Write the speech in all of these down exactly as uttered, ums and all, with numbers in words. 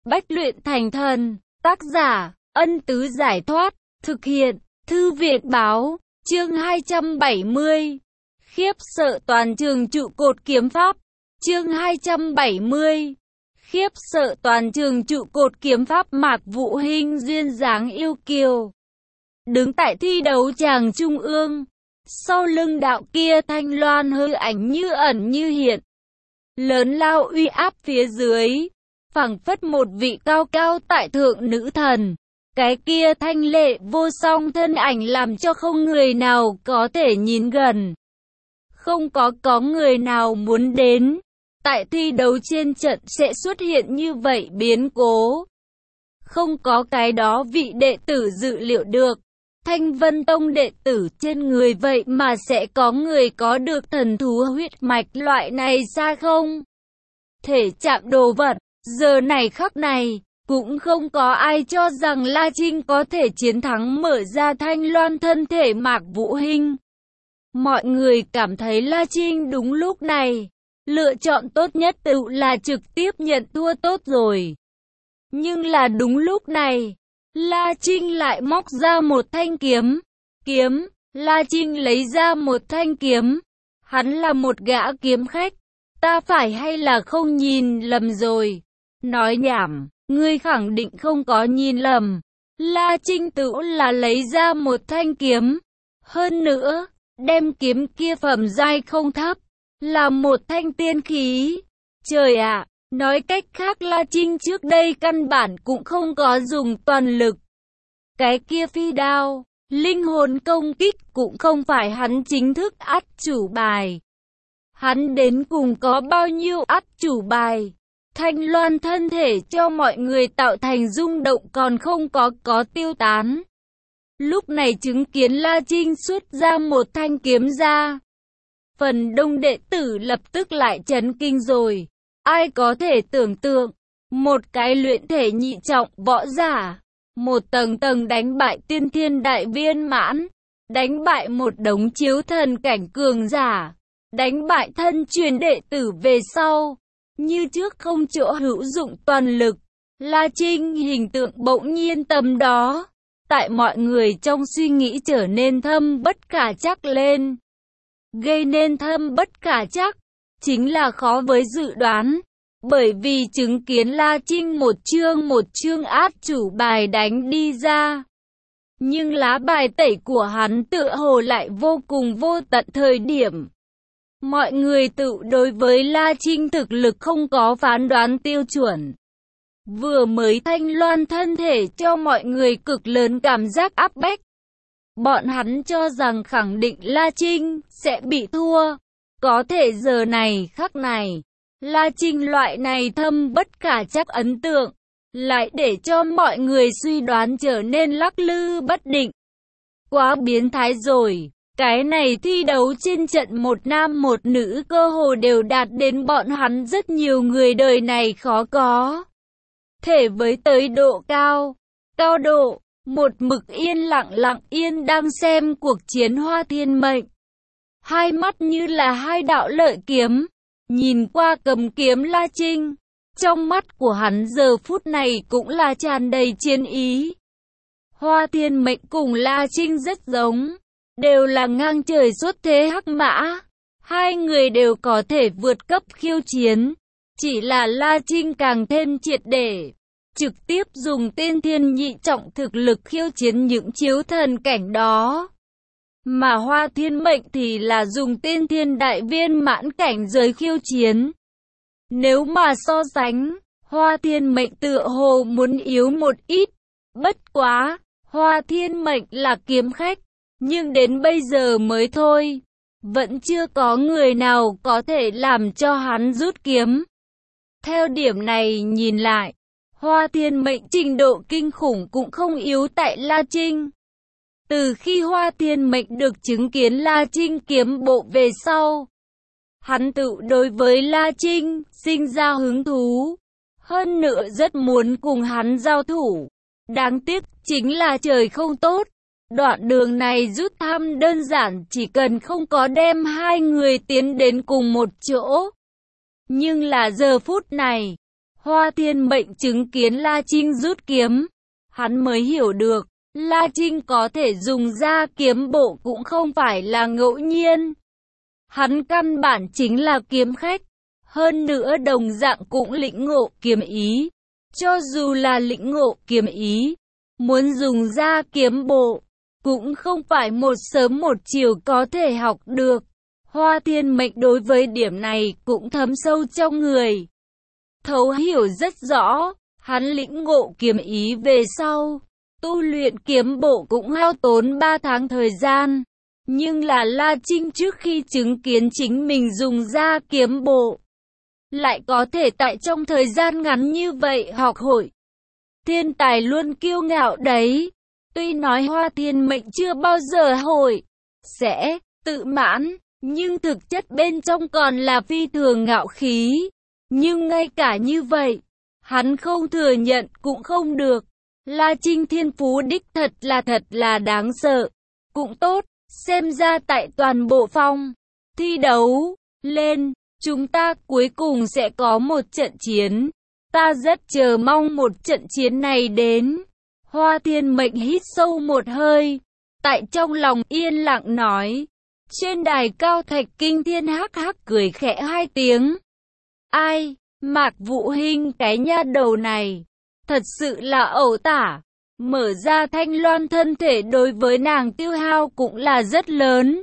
bách luyện thành thần. Tác giả, Ân Tứ Giải Thoát. Thực hiện, Thư Việt Báo. Chương hai trăm bảy mươi. Khiếp sợ toàn trường trụ cột kiếm pháp. Chương hai trăm bảy mươi. Khiếp sợ toàn trường trụ cột kiếm pháp. Mạc Vũ Hinh duyên dáng yêu kiều, đứng tại thi đấu tràng trung ương. Sau lưng đạo kia thanh loan hư ảnh như ẩn như hiện, lớn lao uy áp phía dưới, phảng phất một vị cao cao tại thượng nữ thần. Cái kia thanh lệ vô song thân ảnh làm cho không người nào có thể nhìn gần. Không có có người nào muốn đến. Tại thi đấu trên trận sẽ xuất hiện như vậy biến cố. Không có cái đó vị đệ tử dự liệu được. Thanh Vân Tông đệ tử trên người vậy mà sẽ có người có được thần thú huyết mạch loại này xa không? Thể chạm đồ vật, giờ này khắc này, cũng không có ai cho rằng La Trinh có thể chiến thắng mở ra thanh loan thân thể Mạc Vũ Hinh. Mọi người cảm thấy La Trinh đúng lúc này, lựa chọn tốt nhất tự là trực tiếp nhận thua tốt rồi. Nhưng là đúng lúc này, La Trinh lại móc ra một thanh kiếm. Kiếm, La Trinh lấy ra một thanh kiếm. Hắn là một gã kiếm khách. Ta phải hay là không nhìn lầm rồi? Nói nhảm, ngươi khẳng định không có nhìn lầm. La Trinh tự là lấy ra một thanh kiếm. Hơn nữa, đem kiếm kia phẩm giai không thấp, là một thanh tiên khí. Trời ạ! Nói cách khác La Trinh trước đây căn bản cũng không có dùng toàn lực. Cái kia phi đao, linh hồn công kích cũng không phải hắn chính thức át chủ bài. Hắn đến cùng có bao nhiêu át chủ bài? Thanh loan thân thể cho mọi người tạo thành rung động còn không có có tiêu tán. Lúc này chứng kiến La Trinh xuất ra một thanh kiếm ra, phần đông đệ tử lập tức lại chấn kinh rồi. Ai có thể tưởng tượng, một cái luyện thể nhị trọng võ giả, một tầng tầng đánh bại tiên thiên đại viên mãn, đánh bại một đống chiếu thần cảnh cường giả, đánh bại thân truyền đệ tử về sau, như trước không chỗ hữu dụng toàn lực. La Trinh hình tượng bỗng nhiên tầm đó, tại mọi người trong suy nghĩ trở nên thâm bất khả trắc lên. Gây nên thâm bất khả trắc chính là khó với dự đoán, bởi vì chứng kiến La Trinh một chương một chương át chủ bài đánh đi ra. Nhưng lá bài tẩy của hắn tựa hồ lại vô cùng vô tận thời điểm. Mọi người tự đối với La Trinh thực lực không có phán đoán tiêu chuẩn. Vừa mới thanh loan thân thể cho mọi người cực lớn cảm giác áp bách. Bọn hắn cho rằng khẳng định La Trinh sẽ bị thua. Có thể giờ này khắc này, La Trinh loại này thâm bất khả trắc ấn tượng, lại để cho mọi người suy đoán trở nên lắc lư bất định. Quá biến thái rồi, cái này thi đấu trên trận một nam một nữ cơ hồ đều đạt đến bọn hắn rất nhiều người đời này khó có thể với tới độ cao, cao độ, một mực yên lặng lặng yên đang xem cuộc chiến Hoa Thiên Mệnh. Hai mắt như là hai đạo lợi kiếm, nhìn qua cầm kiếm La Trinh, trong mắt của hắn giờ phút này cũng là tràn đầy chiến ý. Hoa Thiên Mệnh cùng La Trinh rất giống, đều là ngang trời xuất thế hắc mã, hai người đều có thể vượt cấp khiêu chiến, chỉ là La Trinh càng thêm triệt để, trực tiếp dùng tiên thiên nhị trọng thực lực khiêu chiến những chiếu thần cảnh đó. Mà Hoa Thiên Mệnh thì là dùng tiên thiên đại viên mãn cảnh giới khiêu chiến. Nếu mà so sánh, Hoa Thiên Mệnh tựa hồ muốn yếu một ít. Bất quá, Hoa Thiên Mệnh là kiếm khách, nhưng đến bây giờ mới thôi, vẫn chưa có người nào có thể làm cho hắn rút kiếm. Theo điểm này nhìn lại, Hoa Thiên Mệnh trình độ kinh khủng cũng không yếu tại La Trinh. Từ khi Hoa Thiên Mệnh được chứng kiến La Trinh kiếm bộ về sau, hắn tự đối với La Trinh sinh ra hứng thú, hơn nữa rất muốn cùng hắn giao thủ. Đáng tiếc chính là trời không tốt, đoạn đường này rút thăm đơn giản chỉ cần không có đem hai người tiến đến cùng một chỗ. Nhưng là giờ phút này, Hoa Thiên Mệnh chứng kiến La Trinh rút kiếm, hắn mới hiểu được, La Trinh có thể dùng ra kiếm bộ cũng không phải là ngẫu nhiên. Hắn căn bản chính là kiếm khách, hơn nữa đồng dạng cũng lĩnh ngộ kiếm ý. Cho dù là lĩnh ngộ kiếm ý, muốn dùng ra kiếm bộ, cũng không phải một sớm một chiều có thể học được. Hoa Thiên Mệnh đối với điểm này cũng thấm sâu trong người. Thấu hiểu rất rõ, hắn lĩnh ngộ kiếm ý về sau, tu luyện kiếm bộ cũng hao tốn ba tháng thời gian. Nhưng là La Trinh trước khi chứng kiến chính mình dùng ra kiếm bộ, lại có thể tại trong thời gian ngắn như vậy học hội. Thiên tài luôn kiêu ngạo đấy. Tuy nói Hoa Thiên Mệnh chưa bao giờ hội, sẽ, tự mãn, nhưng thực chất bên trong còn là phi thường ngạo khí. Nhưng ngay cả như vậy, hắn không thừa nhận cũng không được. La Trinh thiên phú đích thật là thật là đáng sợ. Cũng tốt, xem ra tại toàn bộ phòng thi đấu lên, chúng ta cuối cùng sẽ có một trận chiến. Ta rất chờ mong một trận chiến này đến. Hoa Thiên Mệnh hít sâu một hơi, tại trong lòng yên lặng nói. Trên đài cao Thạch Kinh Thiên hắc hắc cười khẽ hai tiếng. Ai, Mạc Vũ Hinh cái nha đầu này, thật sự là ẩu tả. Mở ra Thanh Loan thân thể đối với nàng tiêu hao cũng là rất lớn.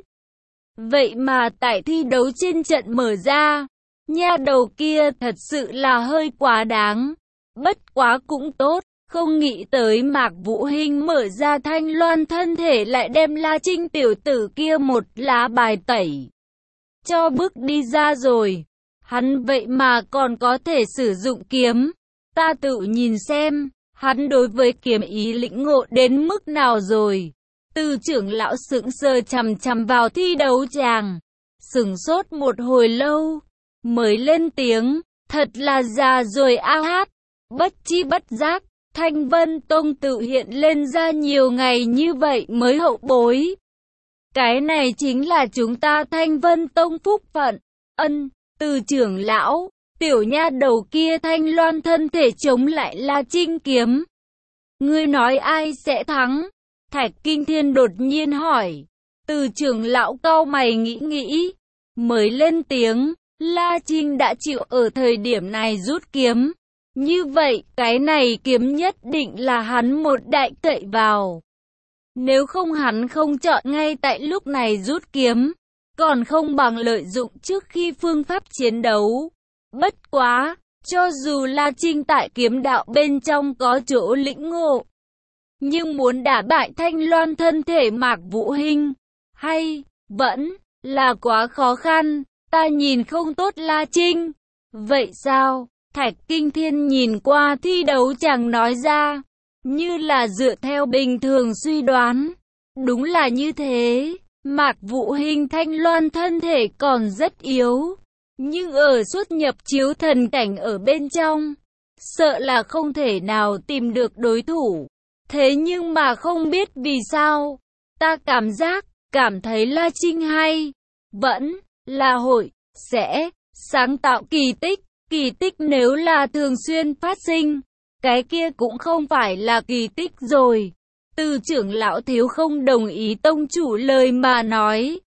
Vậy mà tại thi đấu trên trận mở ra, nha đầu kia thật sự là hơi quá đáng. Bất quá cũng tốt, không nghĩ tới Mạc Vũ Hinh mở ra Thanh Loan thân thể lại đem La Trinh tiểu tử kia một lá bài tẩy cho bước đi ra rồi. Hắn vậy mà còn có thể sử dụng kiếm. Ta tự nhìn xem, hắn đối với kiếm ý lĩnh ngộ đến mức nào rồi. Từ trưởng lão sững sờ chằm chằm vào thi đấu chàng, sững sốt một hồi lâu, mới lên tiếng, thật là già rồi a hát. Bất chi bất giác, Thanh Vân Tông tự hiện lên ra nhiều ngày như vậy mới hậu bối. Cái này chính là chúng ta Thanh Vân Tông phúc phận. Ân, từ trưởng lão, tiểu nha đầu kia Thanh Loan thân thể chống lại La Trinh kiếm. Ngươi nói ai sẽ thắng? Thạch Kinh Thiên đột nhiên hỏi. Từ trưởng lão cau mày nghĩ nghĩ, mới lên tiếng, La Trinh đã chịu ở thời điểm này rút kiếm. Như vậy, cái này kiếm nhất định là hắn một đại cậy vào. Nếu không hắn không chọn ngay tại lúc này rút kiếm, còn không bằng lợi dụng trước khi phương pháp chiến đấu. Bất quá, cho dù La Trinh tại kiếm đạo bên trong có chỗ lĩnh ngộ, nhưng muốn đả bại Thanh Loan thân thể Mạc Vũ Hinh, hay, vẫn, là quá khó khăn. Ta nhìn không tốt La Trinh. Vậy sao? Thạch Kinh Thiên nhìn qua thi đấu chàng nói ra, như là dựa theo bình thường suy đoán. Đúng là như thế, Mạc Vũ Hinh Thanh Loan thân thể còn rất yếu, nhưng ở xuất nhập chiếu thần cảnh ở bên trong, sợ là không thể nào tìm được đối thủ. Thế nhưng mà không biết vì sao, ta cảm giác, cảm thấy La Trinh hay, vẫn, là hội, sẽ, sáng tạo kỳ tích. Kỳ tích nếu là thường xuyên phát sinh, cái kia cũng không phải là kỳ tích rồi. Từ trưởng lão thiếu không đồng ý tông chủ lời mà nói.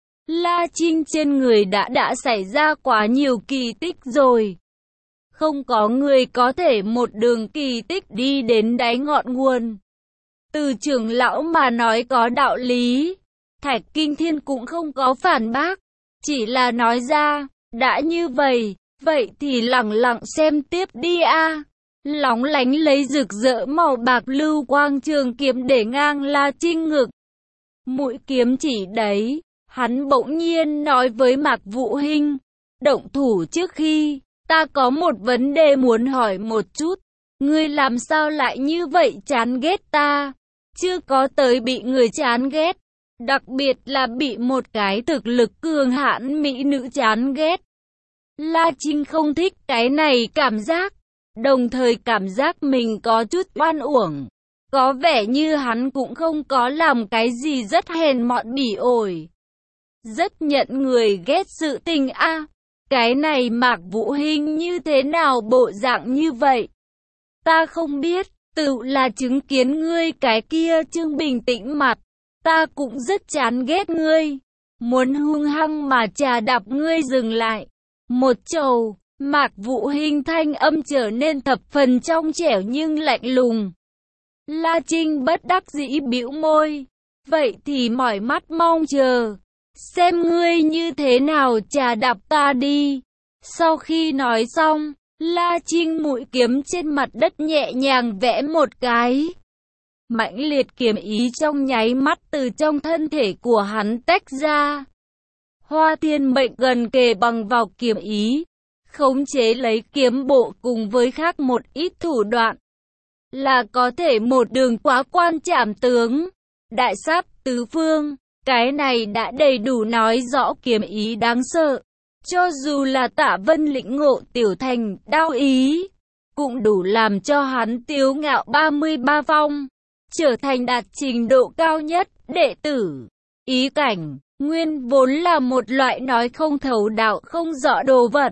La Trinh trên người đã đã xảy ra quá nhiều kỳ tích rồi. Không có người có thể một đường kỳ tích đi đến đáy ngọn nguồn. Từ trưởng lão mà nói có đạo lý. Thạch Kinh Thiên cũng không có phản bác, chỉ là nói ra, đã như vậy. Vậy thì lặng lặng xem tiếp đi a. Lóng lánh lấy rực rỡ màu bạc lưu quang trường kiếm để ngang La Trinh ngực. Mũi kiếm chỉ đấy, hắn bỗng nhiên nói với Mạc Vũ Hinh, động thủ trước khi, ta có một vấn đề muốn hỏi một chút. Ngươi làm sao lại như vậy chán ghét ta? Chưa có tới bị người chán ghét, đặc biệt là bị một cái thực lực cường hãn mỹ nữ chán ghét. La Trinh không thích cái này cảm giác, đồng thời cảm giác mình có chút oan uổng. Có vẻ như hắn cũng không có làm cái gì rất hèn mọn bỉ ổi, rất nhận người ghét sự tình a. cái này Mạc Vũ Hinh như thế nào bộ dạng như vậy? Ta không biết, tự là chứng kiến ngươi cái kia trương bình tĩnh mặt. Ta cũng rất chán ghét ngươi. Muốn hung hăng mà trà đạp ngươi dừng lại. Một chầu, Mạc Vũ Hinh thanh âm trở nên thập phần trong trẻo nhưng lạnh lùng. La Trinh bất đắc dĩ bĩu môi. Vậy thì mỏi mắt mong chờ. Xem ngươi như thế nào trà đạp ta đi. Sau khi nói xong, La Trinh mũi kiếm trên mặt đất nhẹ nhàng vẽ một cái. Mãnh liệt kiếm ý trong nháy mắt từ trong thân thể của hắn tách ra. Hoa Thiên Mệnh gần kề bằng vào kiếm ý, khống chế lấy kiếm bộ cùng với khác một ít thủ đoạn. Là có thể một đường quá quan trảm tướng, đại sát tứ phương, cái này đã đầy đủ nói rõ kiếm ý đáng sợ. Cho dù là Tạ Vân lĩnh ngộ tiểu thành đao ý, cũng đủ làm cho hắn tiếu ngạo ba mươi ba phong, trở thành đạt trình độ cao nhất đệ tử. Ý cảnh, nguyên vốn là một loại nói không thấu đạo không rõ đồ vật.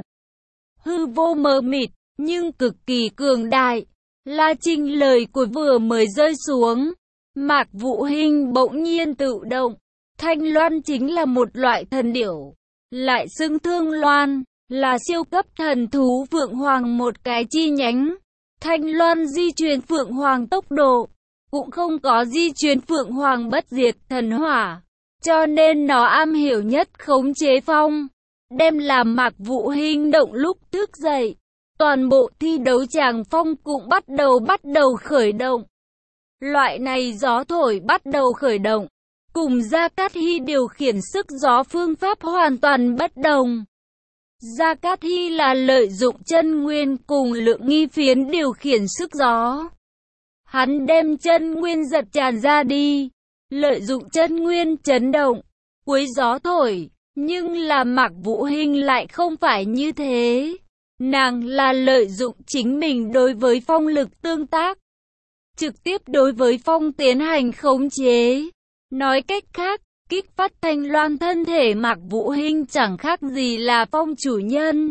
Hư vô mờ mịt, nhưng cực kỳ cường đại. La Trinh lời của vừa mới rơi xuống, Mạc Vũ Hinh bỗng nhiên tự động. Thanh Loan chính là một loại thần điểu, lại xưng Thương Loan, là siêu cấp thần thú Phượng Hoàng một cái chi nhánh. Thanh Loan di truyền Phượng Hoàng tốc độ, cũng không có di truyền Phượng Hoàng bất diệt thần hỏa, cho nên nó am hiểu nhất khống chế phong, đem làm Mạc Vũ Hinh động lúc thức dậy. Toàn bộ thi đấu tràng phong cũng bắt đầu bắt đầu khởi động. Loại này gió thổi bắt đầu khởi động, cùng Gia Cát Hy điều khiển sức gió phương pháp hoàn toàn bất đồng. Gia Cát Hy là lợi dụng chân nguyên cùng lượng nghi phiến điều khiển sức gió. Hắn đem chân nguyên giật tràn ra đi, lợi dụng chân nguyên chấn động, cuối gió thổi, nhưng là Mạc Vũ Hinh lại không phải như thế. Nàng là lợi dụng chính mình đối với phong lực tương tác, trực tiếp đối với phong tiến hành khống chế. Nói cách khác, kích phát Thanh Loan thân thể Mạc Vũ Hinh chẳng khác gì là phong chủ nhân.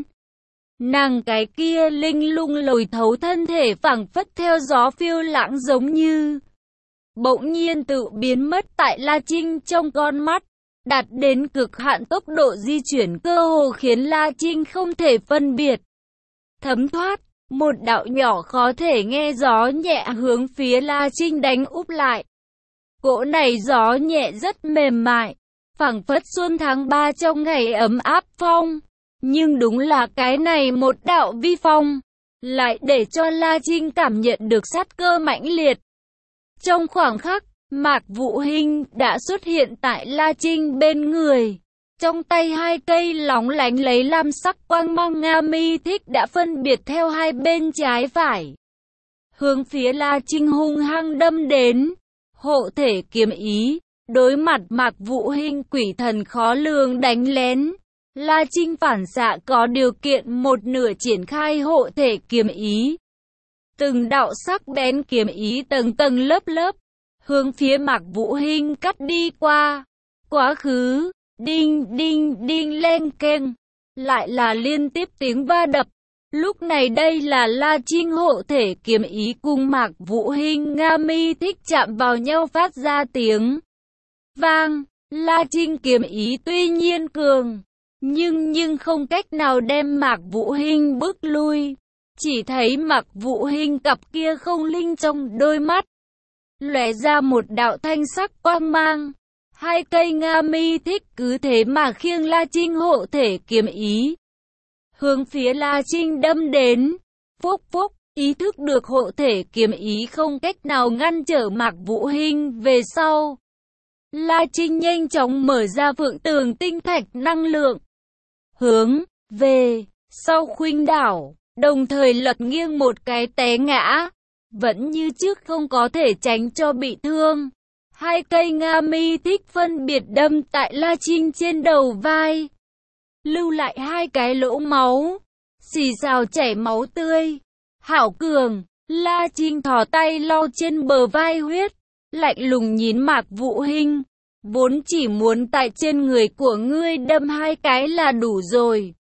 Nàng cái kia linh lung lồi thấu thân thể phảng phất theo gió phiêu lãng giống như bỗng nhiên tự biến mất tại La Trinh trong con mắt, đạt đến cực hạn tốc độ di chuyển cơ hồ khiến La Trinh không thể phân biệt. Thấm thoát, một đạo nhỏ khó thể nghe gió nhẹ hướng phía La Trinh đánh úp lại. Cỗ này gió nhẹ rất mềm mại, phảng phất xuân tháng ba trong ngày ấm áp phong. Nhưng đúng là cái này một đạo vi phong, lại để cho La Trinh cảm nhận được sát cơ mãnh liệt. Trong khoảng khắc, Mạc Vũ Hinh đã xuất hiện tại La Trinh bên người. Trong tay hai cây lóng lánh lấy lam sắc quang mang Nga mi thích đã phân biệt theo hai bên trái phải, hướng phía La Trinh hung hăng đâm đến. Hộ thể kiếm ý, đối mặt Mạc Vũ Hinh quỷ thần khó lường đánh lén, La Trinh phản xạ có điều kiện một nửa triển khai hộ thể kiếm ý. Từng đạo sắc bén kiếm ý tầng tầng lớp lớp, hướng phía Mạc Vũ Hinh cắt đi qua. Quá khứ, đinh đinh đinh lên keng, lại là liên tiếp tiếng va đập. Lúc này đây là La Trinh hộ thể kiếm ý cùng Mạc Vũ Hinh Nga mi thích chạm vào nhau phát ra tiếng vang. La Trinh kiếm ý tuy nhiên cường, nhưng nhưng không cách nào đem Mạc Vũ Hinh bước lui. Chỉ thấy Mạc Vũ Hinh cặp kia không linh trong đôi mắt lóe ra một đạo thanh sắc quang mang. Hai cây Nga mi thích cứ thế mà khiêng La Trinh hộ thể kiếm ý, hướng phía La Trinh đâm đến. Phúc phúc, ý thức được hộ thể kiếm ý không cách nào ngăn trở Mạc Vũ Hinh về sau, La Trinh nhanh chóng mở ra Phượng Tường tinh thạch năng lượng, hướng về sau khuynh đảo, đồng thời lật nghiêng một cái té ngã, vẫn như trước không có thể tránh cho bị thương. Hai cây Nga mi thích phân biệt đâm tại La Trinh trên đầu vai, lưu lại hai cái lỗ máu, xì xào chảy máu tươi. Hảo cường, La Trinh thò tay lau trên bờ vai huyết, lạnh lùng nhìn Mạc Vũ Hinh, vốn chỉ muốn tại trên người của ngươi đâm hai cái là đủ rồi.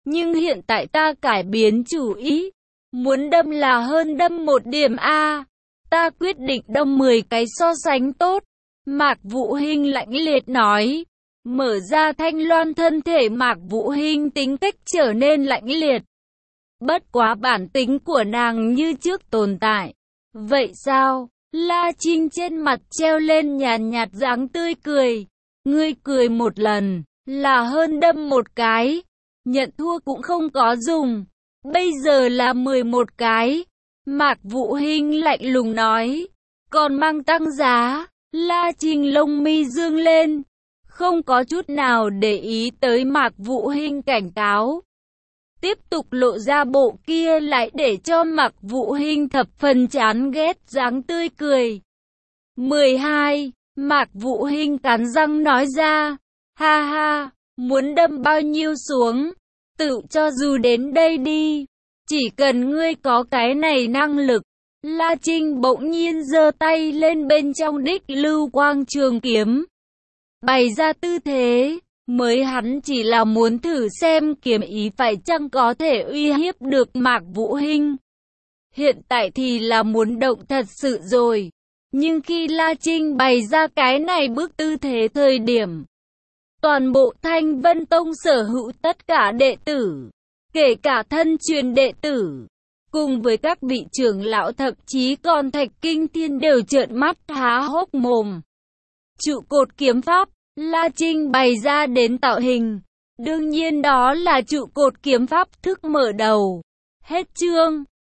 Nhưng hiện tại ta cải biến chủ ý. Muốn đâm là hơn đâm một điểm a. Ta quyết định đâm mười cái so sánh tốt. Mạc Vũ Hinh lạnh liệt nói. Mở ra thanh loan thân thể Mạc Vũ Hinh tính cách trở nên lạnh liệt. Bất quá bản tính của nàng như trước tồn tại. Vậy sao? La Trinh trên mặt treo lên nhàn nhạt dáng tươi cười. Ngươi cười một lần, là hơn đâm một cái. Nhận thua cũng không có dùng. Bây giờ là mười một cái. Mạc Vũ Hinh lạnh lùng nói. Còn mang tăng giá. La Trinh lông mi dương lên. Không có chút nào để ý tới Mạc Vũ Hinh cảnh cáo. Tiếp tục lộ ra bộ kia lại để cho Mạc Vũ Hinh thập phần chán ghét dáng tươi cười. mười hai. Mạc Vũ Hinh cắn răng nói ra. Ha ha, muốn đâm bao nhiêu xuống, tự cho dù đến đây đi. Chỉ cần ngươi có cái này năng lực. La Trinh bỗng nhiên giơ tay lên bên trong đích lưu quang trường kiếm. Bày ra tư thế. Mới hắn chỉ là muốn thử xem kiếm ý phải chăng có thể uy hiếp được Mạc Vũ Hinh. Hiện tại thì là muốn động thật sự rồi. Nhưng khi La Trinh bày ra cái này bước tư thế thời điểm, toàn bộ Thanh Vân Tông sở hữu tất cả đệ tử, kể cả thân truyền đệ tử, cùng với các vị trưởng lão thậm chí còn Thạch Kinh Thiên đều trợn mắt há hốc mồm. Trụ cột kiếm pháp, La Trinh bày ra đến tạo hình. Đương nhiên đó là trụ cột kiếm pháp thức mở đầu. Hết chương.